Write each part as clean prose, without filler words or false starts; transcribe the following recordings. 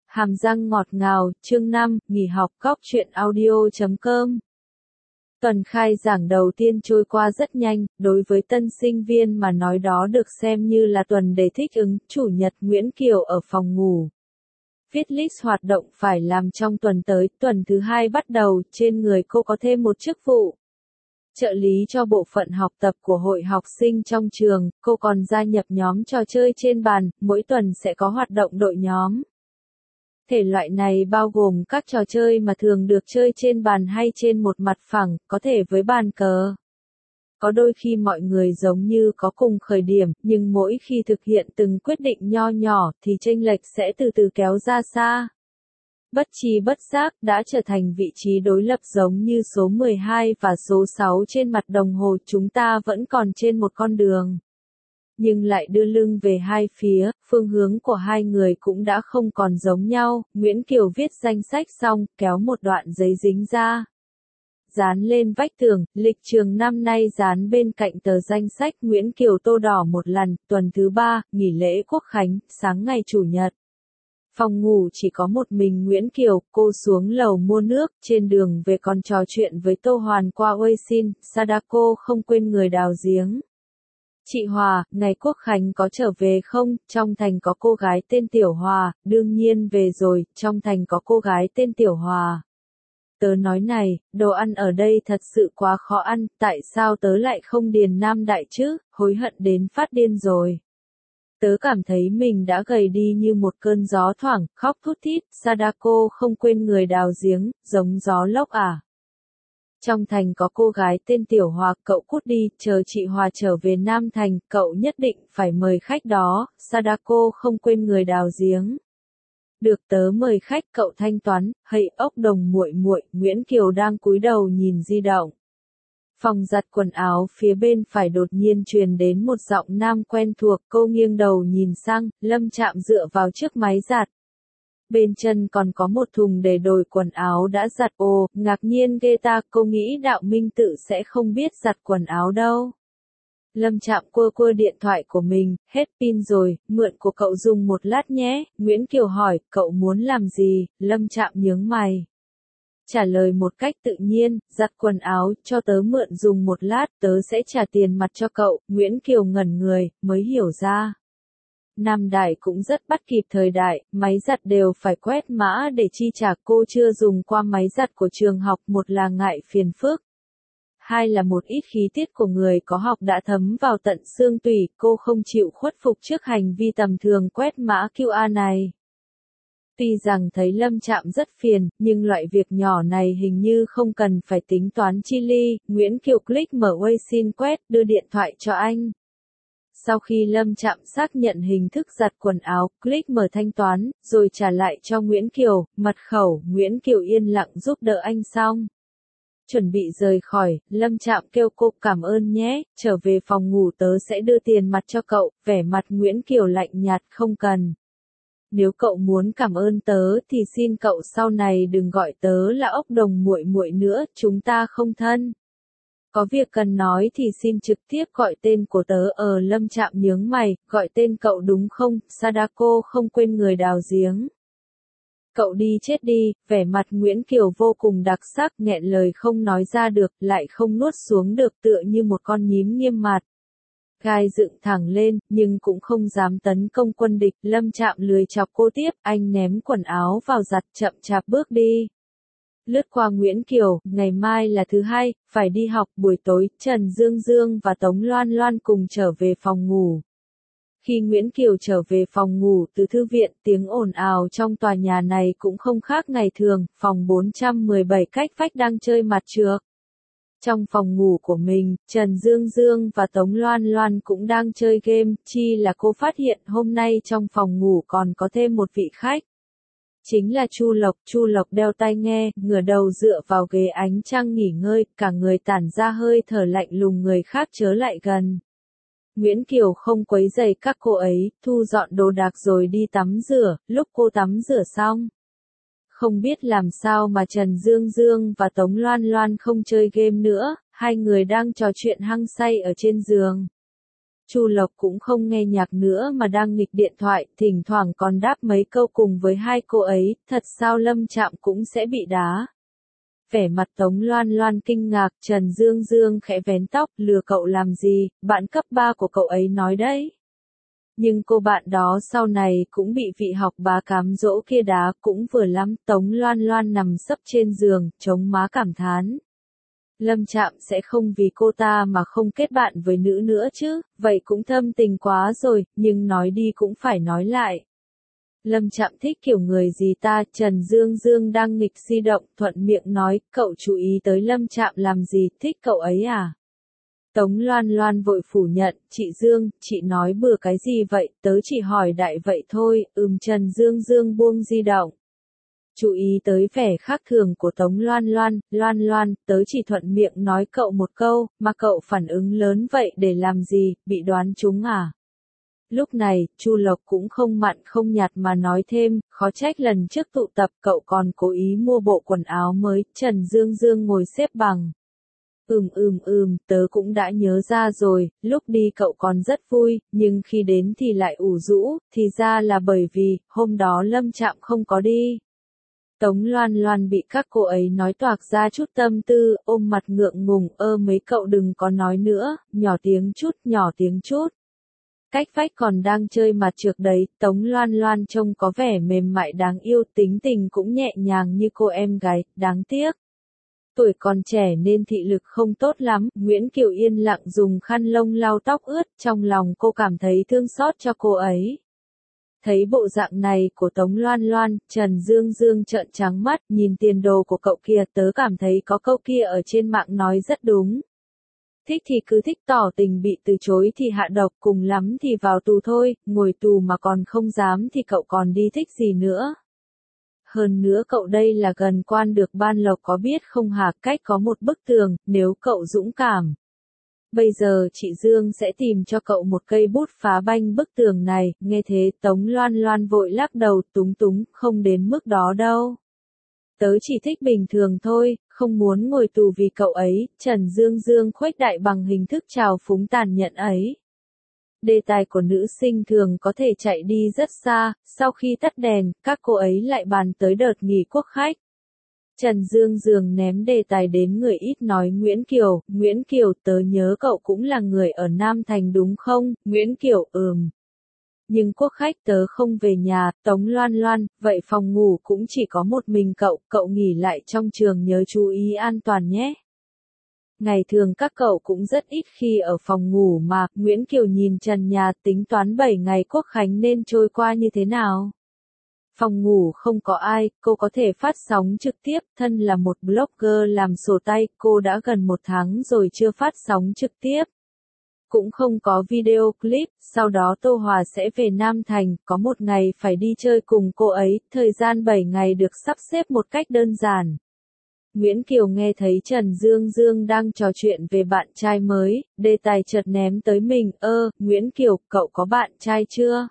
Hàm răng ngọt ngào, chương 5, nghỉ học góc truyện audio.com. Tuần khai giảng đầu tiên trôi qua rất nhanh, đối với tân sinh viên mà nói đó được xem như là tuần để thích ứng. Chủ nhật Nguyễn Kiều ở phòng ngủ. Viết list hoạt động phải làm trong tuần tới, tuần thứ 2 bắt đầu, trên người cô có thêm một chức vụ. Trợ lý cho bộ phận học tập của hội học sinh trong trường, cô còn gia nhập nhóm trò chơi trên bàn, mỗi tuần sẽ có hoạt động đội nhóm. Thể loại này bao gồm các trò chơi mà thường được chơi trên bàn hay trên một mặt phẳng, có thể với bàn cờ. Có đôi khi mọi người giống như có cùng khởi điểm, nhưng mỗi khi thực hiện từng quyết định nho nhỏ thì chênh lệch sẽ từ từ kéo ra xa. Bất tri bất giác đã trở thành vị trí đối lập giống như số 12 và số 6 trên mặt đồng hồ, chúng ta vẫn còn trên một con đường. Nhưng lại đưa lưng về hai phía, phương hướng của hai người cũng đã không còn giống nhau. Nguyễn Kiều viết danh sách xong, kéo một đoạn giấy dính ra. Dán lên vách tường, lịch trường năm nay dán bên cạnh tờ danh sách. Nguyễn Kiều tô đỏ một lần, tuần thứ 3, nghỉ lễ Quốc khánh, sáng ngày Chủ nhật. Phòng ngủ chỉ có một mình Nguyễn Kiều, cô xuống lầu mua nước, trên đường về còn trò chuyện với Tô Hoàn qua Weixin. Sadako không quên người đào giếng. Chị Hòa, ngày Quốc khánh có trở về không? Trong thành có cô gái tên Tiểu Hòa, đương nhiên về rồi, trong thành có cô gái tên Tiểu Hòa. Tớ nói này, đồ ăn ở đây thật sự quá khó ăn, tại sao tớ lại không điền Nam Đại chứ, hối hận đến phát điên rồi. Tớ cảm thấy mình đã gầy đi như một cơn gió thoảng, khóc thút thít. Sadako không quên người đào giếng, giống gió lốc à. Trong thành có cô gái tên Tiểu Hòa, cậu cút đi, chờ chị Hòa trở về Nam Thành, cậu nhất định phải mời khách đó. Sadako không quên người đào giếng. Được, tớ mời khách, cậu thanh toán. Hây ốc đồng muội muội, Nguyễn Kiều đang cúi đầu nhìn di động. Phòng giặt quần áo phía bên phải đột nhiên truyền đến một giọng nam quen thuộc, cô nghiêng đầu nhìn sang, Lâm Trạm dựa vào chiếc máy giặt. Bên chân còn có một thùng để đồi quần áo đã giặt. Ồ, ngạc nhiên ghê ta, cô nghĩ Đạo Minh Tự sẽ không biết giặt quần áo đâu. Lâm Trạm quơ điện thoại của mình, hết pin rồi, mượn của cậu dùng một lát nhé. Nguyễn Kiều hỏi, cậu muốn làm gì? Lâm Trạm nhướng mày. Trả lời một cách tự nhiên, giặt quần áo, cho tớ mượn dùng một lát, tớ sẽ trả tiền mặt cho cậu. Nguyễn Kiều ngẩn người, mới hiểu ra. Nam Đại cũng rất bắt kịp thời đại, máy giặt đều phải quét mã để chi trả. Cô chưa dùng qua máy giặt của trường học, một là ngại phiền phức. Hai là một ít khí tiết của người có học đã thấm vào tận xương tủy, cô không chịu khuất phục trước hành vi tầm thường quét mã QR này. Tuy rằng thấy Lâm Trạm rất phiền, nhưng loại việc nhỏ này hình như không cần phải tính toán chi ly. Nguyễn Kiều click mở Weixin quét, đưa điện thoại cho anh. Sau khi Lâm Trạm xác nhận hình thức giặt quần áo, click mở thanh toán, rồi trả lại cho Nguyễn Kiều, mật khẩu. Nguyễn Kiều yên lặng giúp đỡ anh xong. Chuẩn bị rời khỏi, Lâm Trạm kêu cô cảm ơn nhé, trở về phòng ngủ tớ sẽ đưa tiền mặt cho cậu. Vẻ mặt Nguyễn Kiều lạnh nhạt, không cần. Nếu cậu muốn cảm ơn tớ thì xin cậu sau này đừng gọi tớ là ốc đồng muội muội nữa, chúng ta không thân. Có việc cần nói thì xin trực tiếp gọi tên của tớ. Lâm Trạm nhướng mày, gọi tên cậu đúng không? Sadako không quên người đào giếng. Cậu đi chết đi, vẻ mặt Nguyễn Kiều vô cùng đặc sắc, nghẹn lời không nói ra được, lại không nuốt xuống được, tựa như một con nhím nghiêm mặt. Gai dựng thẳng lên, nhưng cũng không dám tấn công quân địch. Lâm Trạm lười chọc cô tiếp, anh ném quần áo vào giặt, chậm chạp bước đi. Lướt qua Nguyễn Kiều, ngày mai là thứ hai, phải đi học. Buổi tối, Trần Dương Dương và Tống Loan Loan cùng trở về phòng ngủ. Khi Nguyễn Kiều trở về phòng ngủ từ thư viện, tiếng ồn ào trong tòa nhà này cũng không khác ngày thường. Phòng 417 cách vách đang chơi mặt trược. Trong phòng ngủ của mình, Trần Dương Dương và Tống Loan Loan cũng đang chơi game. Chi là cô phát hiện hôm nay trong phòng ngủ còn có thêm một vị khách. Chính là Chu Lộc. Chu Lộc đeo tai nghe, ngửa đầu dựa vào ghế ánh trăng nghỉ ngơi, cả người tản ra hơi thở lạnh lùng, người khác chớ lại gần. Nguyễn Kiều không quấy rầy các cô ấy, thu dọn đồ đạc rồi đi tắm rửa. Lúc cô tắm rửa xong, không biết làm sao mà Trần Dương Dương và Tống Loan Loan không chơi game nữa, hai người đang trò chuyện hăng say ở trên giường. Chu Lộc cũng không nghe nhạc nữa mà đang nghịch điện thoại, thỉnh thoảng còn đáp mấy câu cùng với hai cô ấy, thật sao Lâm Trạm cũng sẽ bị đá. Vẻ mặt Tống Loan Loan kinh ngạc, Trần Dương Dương khẽ vén tóc, lừa cậu làm gì, bạn cấp 3 của cậu ấy nói đấy. Nhưng cô bạn đó sau này cũng bị vị học bá cám dỗ kia đá, cũng vừa lắm. Tống Loan Loan nằm sấp trên giường, chống má cảm thán. Lâm Trạm sẽ không vì cô ta mà không kết bạn với nữ nữa chứ, vậy cũng thâm tình quá rồi, nhưng nói đi cũng phải nói lại. Lâm Trạm thích kiểu người gì ta? Trần Dương Dương đang nghịch di động, thuận miệng nói, cậu chú ý tới Lâm Trạm làm gì, thích cậu ấy à? Tống Loan Loan vội phủ nhận, chị Dương, chị nói bừa cái gì vậy, tớ chỉ hỏi đại vậy thôi. Trần Dương Dương buông di động. Chú ý tới vẻ khác thường của Tống Loan Loan, tớ chỉ thuận miệng nói cậu một câu, mà cậu phản ứng lớn vậy để làm gì, bị đoán trúng à? Lúc này, Chu Lộc cũng không mặn không nhạt mà nói thêm, khó trách lần trước tụ tập cậu còn cố ý mua bộ quần áo mới. Trần Dương Dương ngồi xếp bằng. Tớ cũng đã nhớ ra rồi, lúc đi cậu còn rất vui, nhưng khi đến thì lại ủ rũ, thì ra là bởi vì, hôm đó Lâm Trạm không có đi. Tống Loan Loan bị các cô ấy nói toạc ra chút tâm tư, ôm mặt ngượng ngùng, mấy cậu đừng có nói nữa, nhỏ tiếng chút. Cách vách còn đang chơi mặt trược đấy, Tống Loan Loan trông có vẻ mềm mại đáng yêu, tính tình cũng nhẹ nhàng như cô em gái, đáng tiếc. Tuổi còn trẻ nên thị lực không tốt lắm, Nguyễn Kiều yên lặng dùng khăn lông lau tóc ướt, trong lòng cô cảm thấy thương xót cho cô ấy. Thấy bộ dạng này của Tống Loan Loan, Trần Dương Dương trợn trắng mắt, nhìn tiền đồ của cậu kia, tớ cảm thấy có câu kia ở trên mạng nói rất đúng. Thích thì cứ thích, tỏ tình bị từ chối thì hạ độc, cùng lắm thì vào tù thôi, ngồi tù mà còn không dám thì cậu còn đi thích gì nữa. Hơn nữa cậu đây là gần quan được ban lộc có biết không hả, cách có một bức tường, nếu cậu dũng cảm. Bây giờ chị Dương sẽ tìm cho cậu một cây bút phá banh bức tường này, nghe thế Tống Loan Loan vội lắc đầu, túng, không đến mức đó đâu. Tớ chỉ thích bình thường thôi, không muốn ngồi tù vì cậu ấy. Trần Dương Dương khuếch đại bằng hình thức trào phúng tàn nhẫn ấy. Đề tài của nữ sinh thường có thể chạy đi rất xa, sau khi tắt đèn, các cô ấy lại bàn tới đợt nghỉ quốc khách. Trần Dương Dương ném đề tài đến người ít nói. Nguyễn Kiều, tớ nhớ cậu cũng là người ở Nam Thành đúng không? Nguyễn Kiều, Nhưng quốc khách tớ không về nhà. Tống Loan Loan, vậy phòng ngủ cũng chỉ có một mình cậu nghỉ lại trong trường nhớ chú ý an toàn nhé. Ngày thường các cậu cũng rất ít khi ở phòng ngủ mà. Nguyễn Kiều nhìn trần nhà, tính toán 7 ngày quốc khánh nên trôi qua như thế nào. Phòng ngủ không có ai, cô có thể phát sóng trực tiếp, thân là một blogger làm sổ tay, cô đã gần 1 tháng rồi chưa phát sóng trực tiếp. Cũng không có video clip, sau đó Tô Hòa sẽ về Nam Thành, có một ngày phải đi chơi cùng cô ấy, thời gian 7 ngày được sắp xếp một cách đơn giản. Nguyễn Kiều nghe thấy Trần Dương Dương đang trò chuyện về bạn trai mới, đề tài chợt ném tới mình, Nguyễn Kiều, cậu có bạn trai chưa?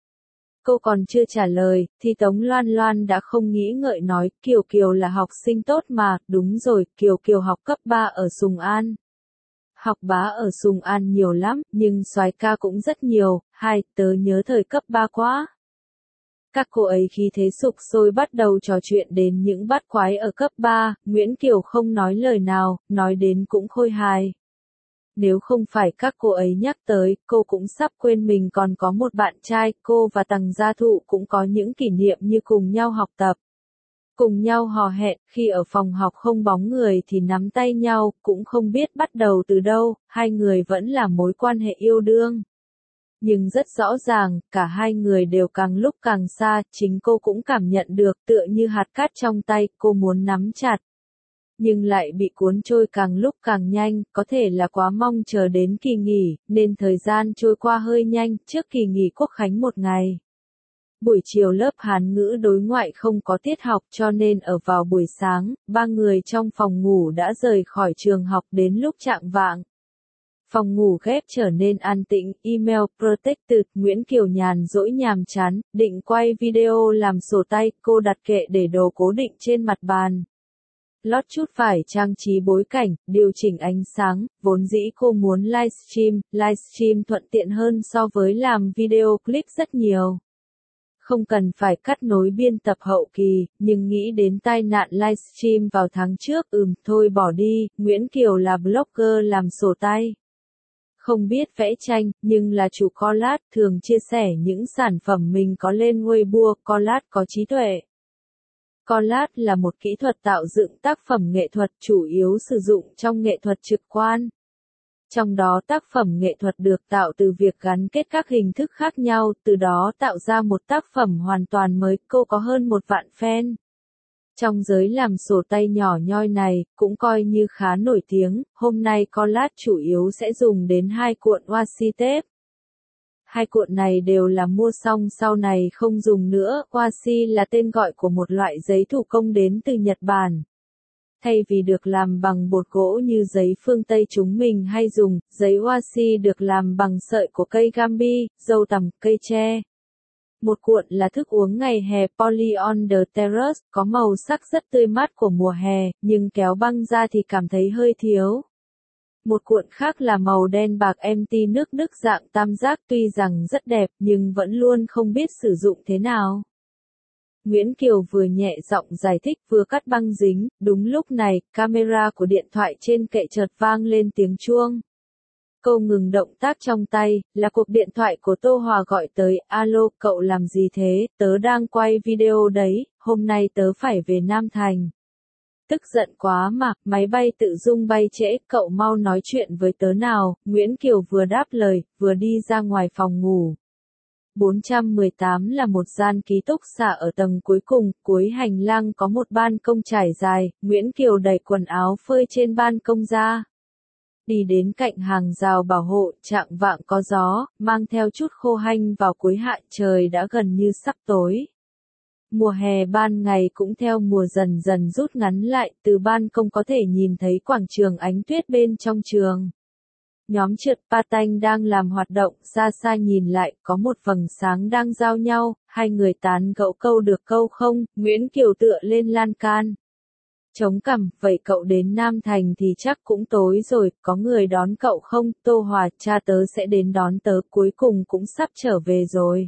Cô còn chưa trả lời, thì Tống Loan Loan đã không nghĩ ngợi nói, Kiều là học sinh tốt mà, đúng rồi, Kiều học cấp 3 ở Sùng An. Học bá ở Sùng An nhiều lắm, nhưng soái ca cũng rất nhiều. Tớ nhớ thời cấp 3 quá. Các cô ấy khí thế sục sôi bắt đầu trò chuyện đến những bát quái ở cấp 3, Nguyễn Kiều không nói lời nào, nói đến cũng khôi hài. Nếu không phải các cô ấy nhắc tới, cô cũng sắp quên mình còn có một bạn trai. Cô và Tằng Gia Thụ cũng có những kỷ niệm như cùng nhau học tập, cùng nhau hò hẹn, khi ở phòng học không bóng người thì nắm tay nhau, cũng không biết bắt đầu từ đâu, hai người vẫn là mối quan hệ yêu đương. Nhưng rất rõ ràng, cả hai người đều càng lúc càng xa, chính cô cũng cảm nhận được, tựa như hạt cát trong tay, cô muốn nắm chặt. Nhưng lại bị cuốn trôi càng lúc càng nhanh, có thể là quá mong chờ đến kỳ nghỉ, nên thời gian trôi qua hơi nhanh, trước kỳ nghỉ quốc khánh 1 ngày. Buổi chiều lớp Hán ngữ đối ngoại không có tiết học cho nên ở vào buổi sáng, 3 người trong phòng ngủ đã rời khỏi trường học đến lúc chạng vạng. Phòng ngủ ghép trở nên an tĩnh, email protected, Nguyễn Kiều nhàn rỗi nhàm chán, định quay video làm sổ tay, cô đặt kệ để đồ cố định trên mặt bàn. lót chút vải trang trí bối cảnh, điều chỉnh ánh sáng, vốn dĩ cô muốn livestream thuận tiện hơn so với làm video clip rất nhiều. Không cần phải cắt nối biên tập hậu kỳ, nhưng nghĩ đến tai nạn livestream vào tháng trước, thôi bỏ đi, Nguyễn Kiều là blogger làm sổ tay. Không biết vẽ tranh, nhưng là chủ collage, thường chia sẻ những sản phẩm mình có lên Weibo, collage có trí tuệ. Collage là một kỹ thuật tạo dựng tác phẩm nghệ thuật chủ yếu sử dụng trong nghệ thuật trực quan. Trong đó tác phẩm nghệ thuật được tạo từ việc gắn kết các hình thức khác nhau, từ đó tạo ra một tác phẩm hoàn toàn mới. Cô có hơn 1 vạn fan. Trong giới làm sổ tay nhỏ nhoi này, cũng coi như khá nổi tiếng, hôm nay collage chủ yếu sẽ dùng đến 2 cuộn washi tape. 2 cuộn này đều là mua xong sau này không dùng nữa, washi là tên gọi của một loại giấy thủ công đến từ Nhật Bản. Thay vì được làm bằng bột gỗ như giấy phương Tây chúng mình hay dùng, giấy washi được làm bằng sợi của cây gambi, dâu tằm, cây tre. Một cuộn là thức uống ngày hè Poly on the Terrace, có màu sắc rất tươi mát của mùa hè, nhưng kéo băng ra thì cảm thấy hơi thiếu. Một cuộn khác là màu đen bạc empty nước Đức dạng tam giác, tuy rằng rất đẹp nhưng vẫn luôn không biết sử dụng thế nào. Nguyễn Kiều vừa nhẹ giọng giải thích vừa cắt băng dính, đúng lúc này, camera của điện thoại trên kệ chợt vang lên tiếng chuông. Cô ngừng động tác trong tay, là cuộc điện thoại của Tô Hòa gọi tới, alo, cậu làm gì thế, tớ đang quay video đấy, hôm nay tớ phải về Nam Thành. Tức giận quá mà, máy bay tự dưng bay trễ, cậu mau nói chuyện với tớ nào, Nguyễn Kiều vừa đáp lời, vừa đi ra ngoài phòng ngủ. 418 là một gian ký túc xá ở tầng cuối cùng, cuối hành lang có một ban công trải dài, Nguyễn Kiều đẩy quần áo phơi trên ban công ra. Đi đến cạnh hàng rào bảo hộ, chạng vạng có gió, mang theo chút khô hanh vào cuối hạ, trời đã gần như sắp tối. Mùa hè ban ngày cũng theo mùa dần dần rút ngắn lại, từ ban công có thể nhìn thấy quảng trường ánh tuyết bên trong trường. Nhóm trượt patin đang làm hoạt động, xa xa nhìn lại, có một vầng sáng đang giao nhau, hai người tán gẫu câu được câu không, Nguyễn Kiều tựa lên lan can. Chống cằm, vậy cậu đến Nam Thành thì chắc cũng tối rồi, có người đón cậu không, Tô Hòa, cha tớ sẽ đến đón tớ, cuối cùng cũng sắp trở về rồi.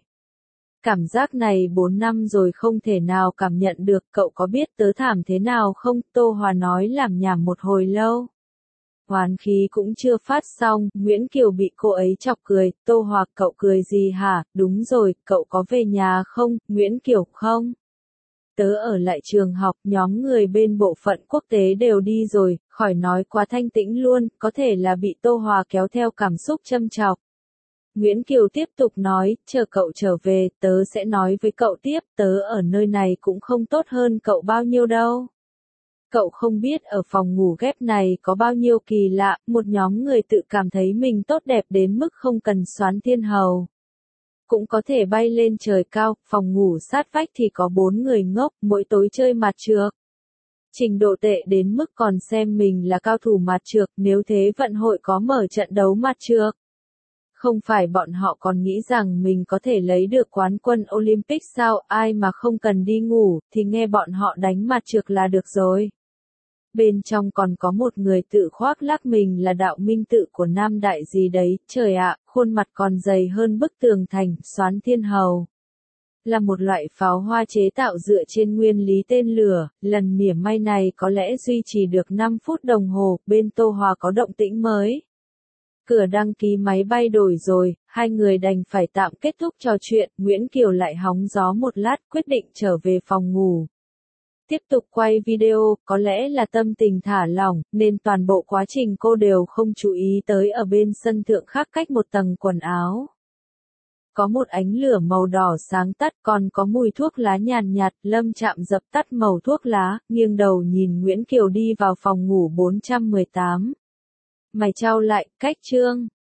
Cảm giác này 4 năm rồi không thể nào cảm nhận được, cậu có biết tớ thảm thế nào không, Tô Hòa nói làm nhảm một hồi lâu. Hoán khí cũng chưa phát xong, Nguyễn Kiều bị cô ấy chọc cười, Tô Hòa, cậu cười gì hả, đúng rồi, cậu có về nhà không, Nguyễn Kiều, không. Tớ ở lại trường học, nhóm người bên bộ phận quốc tế đều đi rồi, khỏi nói quá thanh tĩnh luôn, có thể là bị Tô Hòa kéo theo cảm xúc châm chọc. Nguyễn Kiều tiếp tục nói, chờ cậu trở về, tớ sẽ nói với cậu tiếp, tớ ở nơi này cũng không tốt hơn cậu bao nhiêu đâu. Cậu không biết ở phòng ngủ ghép này có bao nhiêu kỳ lạ, một nhóm người tự cảm thấy mình tốt đẹp đến mức không cần soán thiên hầu. Cũng có thể bay lên trời cao, phòng ngủ sát vách thì có 4 người ngốc, mỗi tối chơi mặt trược. Trình độ tệ đến mức còn xem mình là cao thủ mặt trược, nếu thế vận hội có mở trận đấu mặt trược. Không phải bọn họ còn nghĩ rằng mình có thể lấy được quán quân Olympic sao, ai mà không cần đi ngủ, thì nghe bọn họ đánh mặt trược là được rồi. Bên trong còn có một người tự khoác lác mình là đạo minh tự của Nam Đại gì đấy, trời ạ, khuôn mặt còn dày hơn bức tường thành, soán thiên hầu. Là một loại pháo hoa chế tạo dựa trên nguyên lý tên lửa, lần mỉa may này có lẽ duy trì được 5 phút đồng hồ, bên Tô Hòa có động tĩnh mới. Cửa đăng ký máy bay đổi rồi, hai người đành phải tạm kết thúc trò chuyện, Nguyễn Kiều lại hóng gió một lát, quyết định trở về phòng ngủ. Tiếp tục quay video, có lẽ là tâm tình thả lỏng, nên toàn bộ quá trình cô đều không chú ý tới ở bên sân thượng khác cách một tầng quần áo. Có một ánh lửa màu đỏ sáng tắt, còn có mùi thuốc lá nhàn nhạt, Lâm Trạm dập tắt màu thuốc lá, nghiêng đầu nhìn Nguyễn Kiều đi vào phòng ngủ 418. Mày chau lại, cách chương.